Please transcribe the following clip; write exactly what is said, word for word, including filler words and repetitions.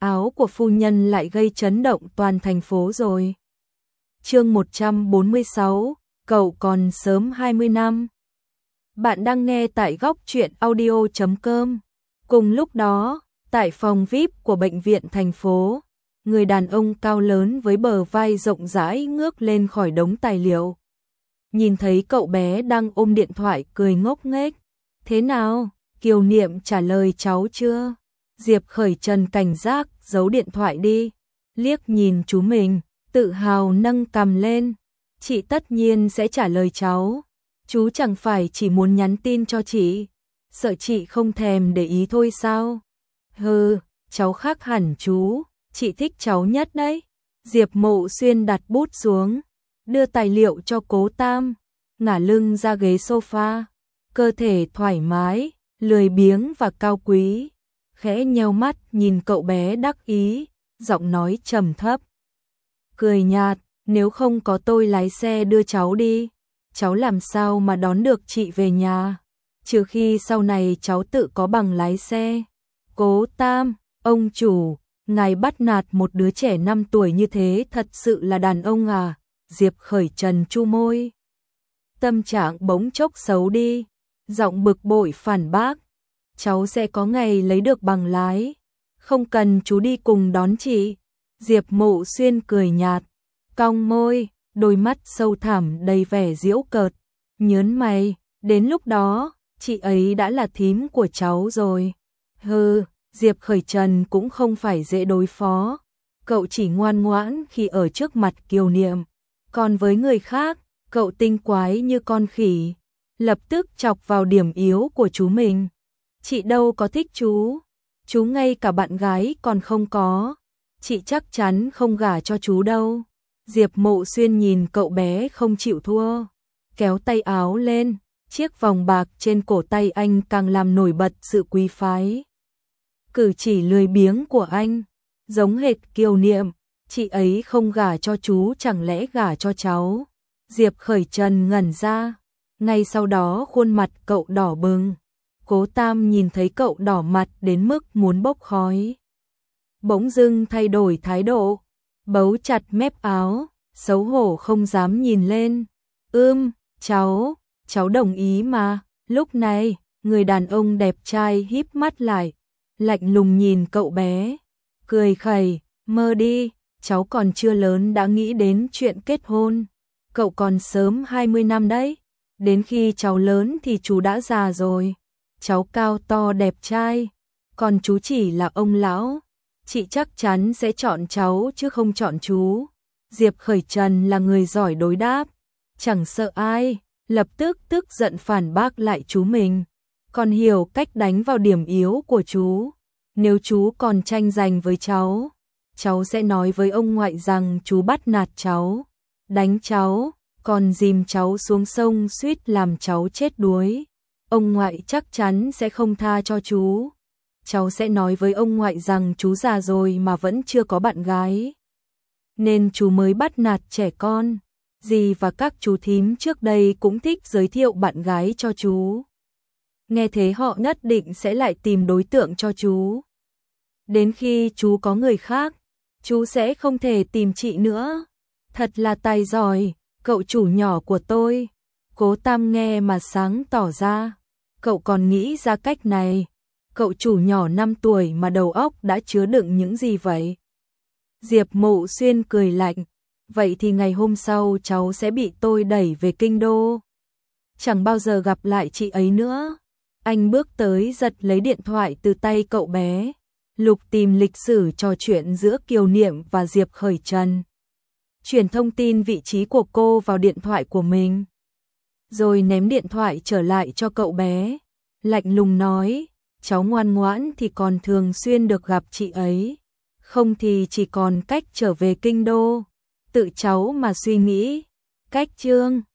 áo của phu nhân lại gây chấn động toàn thành phố rồi. Chương một trăm bốn mươi sáu, cậu còn sớm hai mươi năm. Bạn đang nghe tại góc truyện audio chấm com. Cùng lúc đó, tại phòng vi ai pi của bệnh viện thành phố, người đàn ông cao lớn với bờ vai rộng rãi ngước lên khỏi đống tài liệu. Nhìn thấy cậu bé đang ôm điện thoại cười ngốc nghếch. Thế nào, Kiều Niệm trả lời cháu chưa? Diệp Khởi Trần cảnh giác giấu điện thoại đi, liếc nhìn chú mình, tự hào nâng cằm lên. Chị tất nhiên sẽ trả lời cháu. Chú chẳng phải chỉ muốn nhắn tin cho chị, sợ chị không thèm để ý thôi sao? Hừ, cháu khác hẳn chú, chị thích cháu nhất đấy. Diệp Mộ Xuyên đặt bút xuống, đưa tài liệu cho Cố Tam, ngả lưng ra ghế sofa, cơ thể thoải mái, lười biếng và cao quý, khẽ nheo mắt nhìn cậu bé đắc ý, giọng nói trầm thấp, cười nhạt, nếu không có tôi lái xe đưa cháu đi, cháu làm sao mà đón được chị về nhà, trừ khi sau này cháu tự có bằng lái xe. Cố Tam, ông chủ, ngài bắt nạt một đứa trẻ năm tuổi như thế thật sự là đàn ông à? Diệp Khởi Trần chu môi. Tâm trạng bỗng chốc xấu đi, giọng bực bội phản bác. Cháu sẽ có ngày lấy được bằng lái, không cần chú đi cùng đón chị. Diệp Mộ Xuyên cười nhạt, cong môi, đôi mắt sâu thẳm đầy vẻ giễu cợt, nhớn mày, đến lúc đó, chị ấy đã là thím của cháu rồi. Hừ, Diệp Khởi Trần cũng không phải dễ đối phó, cậu chỉ ngoan ngoãn khi ở trước mặt Kiều Niệm, còn với người khác, cậu tinh quái như con khỉ, lập tức chọc vào điểm yếu của chú mình. Chị đâu có thích chú, chú ngay cả bạn gái còn không có, chị chắc chắn không gả cho chú đâu. Diệp Mộ Xuyên nhìn cậu bé không chịu thua, kéo tay áo lên, chiếc vòng bạc trên cổ tay anh càng làm nổi bật sự quý phái. Cử chỉ lười biếng của anh, giống hệt Kiều Niệm, chị ấy không gả cho chú chẳng lẽ gả cho cháu. Diệp Khởi Trần ngẩn ra, ngay sau đó khuôn mặt cậu đỏ bừng. Cố Tam nhìn thấy cậu đỏ mặt đến mức muốn bốc khói, bỗng dưng thay đổi thái độ, bấu chặt mép áo, xấu hổ không dám nhìn lên. Ưm, cháu, cháu đồng ý mà. Lúc này, người đàn ông đẹp trai híp mắt lại, lạnh lùng nhìn cậu bé, cười khẩy, mơ đi, cháu còn chưa lớn đã nghĩ đến chuyện kết hôn. Cậu còn sớm hai mươi năm đấy, đến khi cháu lớn thì chú đã già rồi. Cháu cao to đẹp trai, còn chú chỉ là ông lão. Chị chắc chắn sẽ chọn cháu chứ không chọn chú. Diệp Khởi Trần là người giỏi đối đáp, chẳng sợ ai, lập tức tức giận phản bác lại chú mình, còn hiểu cách đánh vào điểm yếu của chú. Nếu chú còn tranh giành với cháu, cháu sẽ nói với ông ngoại rằng chú bắt nạt cháu, đánh cháu, còn dìm cháu xuống sông suýt làm cháu chết đuối. Ông ngoại chắc chắn sẽ không tha cho chú. Cháu sẽ nói với ông ngoại rằng chú già rồi mà vẫn chưa có bạn gái, nên chú mới bắt nạt trẻ con. Dì và các chú thím trước đây cũng thích giới thiệu bạn gái cho chú. Nghe thế họ nhất định sẽ lại tìm đối tượng cho chú. Đến khi chú có người khác, chú sẽ không thể tìm chị nữa. Thật là tài giỏi, cậu chủ nhỏ của tôi. Cố Tam nghe mà sáng tỏ ra. Cậu còn nghĩ ra cách này. Cậu chủ nhỏ năm tuổi mà đầu óc đã chứa đựng những gì vậy? Diệp Mộ Xuyên cười lạnh. Vậy thì ngày hôm sau cháu sẽ bị tôi đẩy về kinh đô. Chẳng bao giờ gặp lại chị ấy nữa. Anh bước tới giật lấy điện thoại từ tay cậu bé, lục tìm lịch sử trò chuyện giữa Kiều Niệm và Diệp Khởi Trần. Chuyển thông tin vị trí của cô vào điện thoại của mình, rồi ném điện thoại trở lại cho cậu bé, lạnh lùng nói, cháu ngoan ngoãn thì còn thường xuyên được gặp chị ấy, không thì chỉ còn cách trở về kinh đô, tự cháu mà suy nghĩ. Cách chương